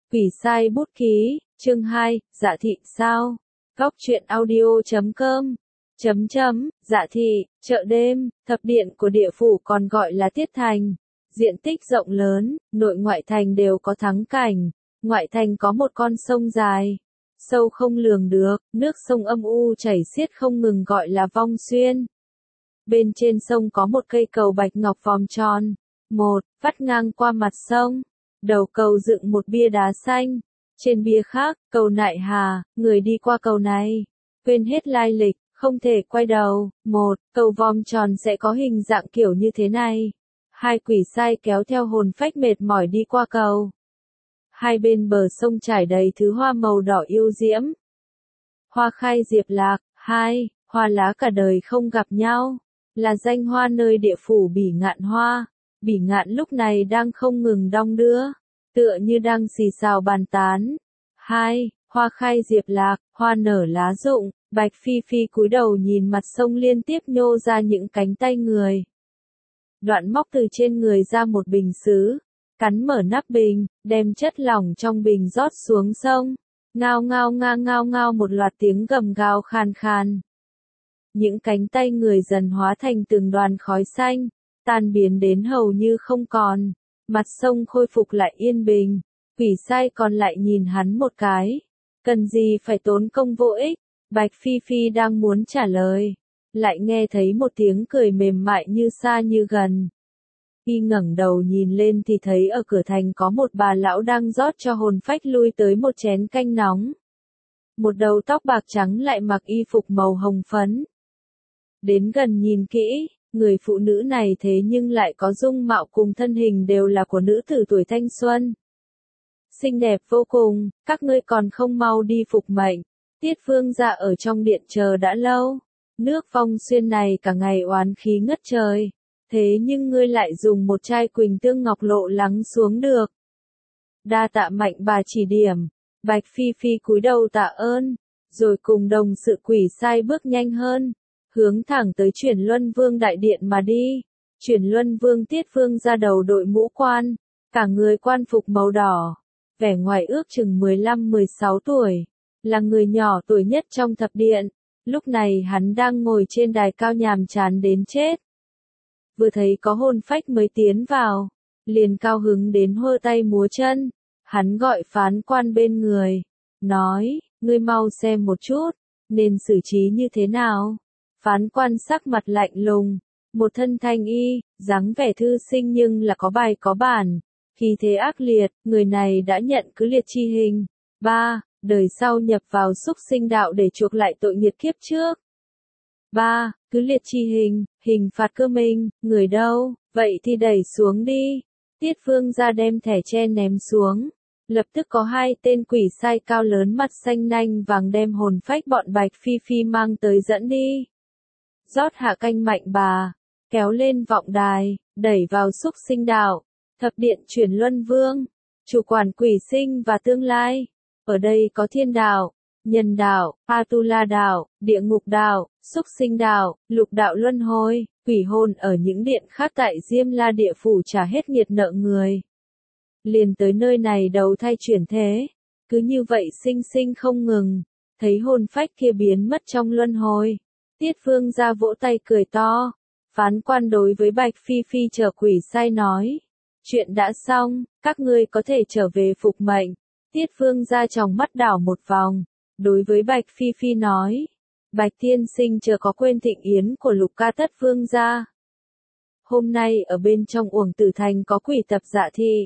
Quỷ sai bút ký, chương 2, dạ thị sao? Góc truyện audio.com Dạ thị, chợ đêm, thập điện của địa phủ còn gọi là Tiết Thành. Diện tích rộng lớn, nội ngoại thành đều có thắng cảnh. Ngoại thành có một con sông dài, sâu không lường được, nước sông âm u chảy xiết không ngừng gọi là Vong Xuyên. Bên trên sông có một cây cầu bạch ngọc vòm tròn, vắt ngang qua mặt sông. Đầu cầu dựng một bia đá xanh. Trên bia khác, cầu Nại Hà, người đi qua cầu này, quên hết lai lịch, không thể quay đầu. Cầu vòm tròn sẽ có hình dạng kiểu như thế này. Hai quỷ sai kéo theo hồn phách mệt mỏi đi qua cầu. Hai bên bờ sông trải đầy thứ hoa màu đỏ yêu diễm. Hoa khai diệp lạc, hoa lá cả đời không gặp nhau, là danh hoa nơi địa phủ Bỉ Ngạn Hoa. Bỉ Ngạn lúc này đang không ngừng đong đưa, tựa như đang xì xào bàn tán. Hoa khai diệp lạc, hoa nở lá rụng. Bạch Phi Phi cúi đầu nhìn mặt sông liên tiếp nhô ra những cánh tay người. Đoạn móc từ trên người ra một bình sứ, cắn mở nắp bình, đem chất lỏng trong bình rót xuống sông. Ngao ngao ngao ngao một loạt tiếng gầm gào khan khan. Những cánh tay người dần hóa thành từng đoàn khói xanh, tan biến đến hầu như không còn. Mặt sông khôi phục lại yên bình. Quỷ sai còn lại nhìn hắn một cái. Cần gì phải tốn công vô ích? Bạch Phi Phi đang muốn trả lời, lại nghe thấy một tiếng cười mềm mại như xa như gần. Khi ngẩng đầu nhìn lên thì thấy ở cửa thành có một bà lão đang rót cho hồn phách lui tới một chén canh nóng. Một đầu tóc bạc trắng lại mặc y phục màu hồng phấn. Đến gần nhìn kỹ, người phụ nữ này thế nhưng lại có dung mạo cùng thân hình đều là của nữ tử tuổi thanh xuân. Xinh đẹp vô cùng, các ngươi còn không mau đi phục mệnh. Tiết Vương gia ở trong điện chờ đã lâu. Nước Vong Xuyên này cả ngày oán khí ngất trời. Thế nhưng ngươi lại dùng một chai Quỳnh Tương Ngọc Lộ lắng xuống được. Đa tạ mạnh bà chỉ điểm. Bạch Phi Phi cúi đầu tạ ơn, rồi cùng đồng sự quỷ sai bước nhanh hơn, hướng thẳng tới Chuyển Luân Vương đại điện mà đi. Chuyển Luân Vương Tiết Vương ra đầu đội mũ quan, cả người quan phục màu đỏ, vẻ ngoài ước chừng 15-16 tuổi, là người nhỏ tuổi nhất trong thập điện. Lúc này hắn đang ngồi trên đài cao nhàm chán đến chết. Vừa thấy có hồn phách mới tiến vào, liền cao hứng đến hơ tay múa chân. Hắn gọi phán quan bên người, nói, ngươi mau xem một chút, nên xử trí như thế nào. Phán quan sắc mặt lạnh lùng, một thân thanh y, dáng vẻ thư sinh nhưng là có bài có bản, khí thế ác liệt. Người này đã nhận cứ liệt chi hình. Đời sau nhập vào súc sinh đạo để chuộc lại tội nghiệp kiếp trước. Cứ liệt chi hình, hình phạt cơ minh. Người đâu? Vậy thì đẩy xuống đi. Tiết Vương ra đem thẻ tre ném xuống. Lập tức có hai tên quỷ sai cao lớn mặt xanh nanh vàng đem hồn phách bọn Bạch Phi Phi mang tới dẫn đi. Rót hạ canh mạnh bà, kéo lên vọng đài, đẩy vào súc sinh đạo. Thập điện Chuyển Luân Vương, chủ quản quỷ sinh và tương lai. Ở đây có thiên đạo, nhân đạo, Atula đạo, địa ngục đạo, súc sinh đạo, lục đạo luân hồi. Quỷ hồn ở những điện khác tại Diêm La địa phủ trả hết nghiệt nợ người, liền tới nơi này đầu thai chuyển thế. Cứ như vậy sinh sinh không ngừng, thấy hồn phách kia biến mất trong luân hồi. Tiết Vương ra vỗ tay cười to. Phán quan đối với Bạch Phi Phi chờ quỷ sai nói, chuyện đã xong, các ngươi có thể trở về phục mệnh. Tiết Vương ra tròng mắt đảo một vòng, đối với Bạch Phi Phi nói, Bạch tiên sinh chờ có quên thịnh yến của Lục Ca Tất Vương gia. Hôm nay ở bên trong Uổng Tử Thành có quỷ tập dạ thị.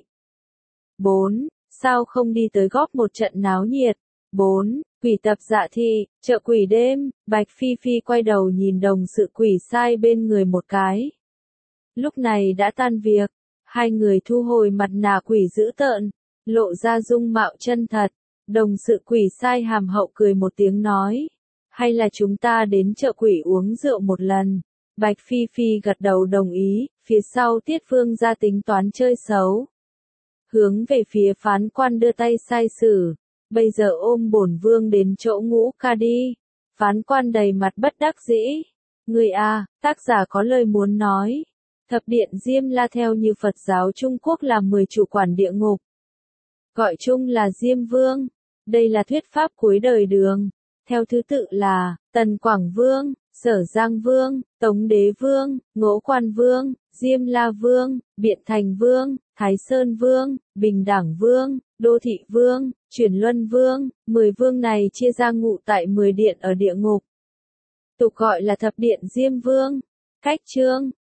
Sao không đi tới góp một trận náo nhiệt? Quỷ tập dạ thị, chợ quỷ đêm. Bạch Phi Phi quay đầu nhìn đồng sự quỷ sai bên người một cái. Lúc này đã tan việc, hai người thu hồi mặt nạ quỷ dữ tợn, lộ ra dung mạo chân thật. Đồng sự quỷ sai hàm hậu cười một tiếng nói, hay là chúng ta đến chợ quỷ uống rượu một lần. Bạch Phi Phi gật đầu đồng ý. Phía sau Tiết Vương ra tính toán chơi xấu, hướng về phía phán quan đưa tay sai sử, bây giờ ôm bổn vương đến chỗ Ngũ Ca đi. Phán quan đầy mặt bất đắc dĩ, người tác giả có lời muốn nói. Thập điện Diêm La theo như Phật giáo Trung Quốc là 10 chủ quản địa ngục. gọi chung là Diêm Vương. Đây là thuyết pháp cuối đời Đường. Theo thứ tự là Tần Quảng Vương, Sở Giang Vương, Tống Đế Vương, Ngũ Quan Vương, Diêm La Vương, Biện Thành Vương, Thái Sơn Vương, Bình Đẳng Vương, Đô Thị Vương, Chuyển Luân Vương. 10 vương này chia ra ngụ tại 10 điện ở địa ngục, tục gọi là thập điện Diêm Vương. Cách chương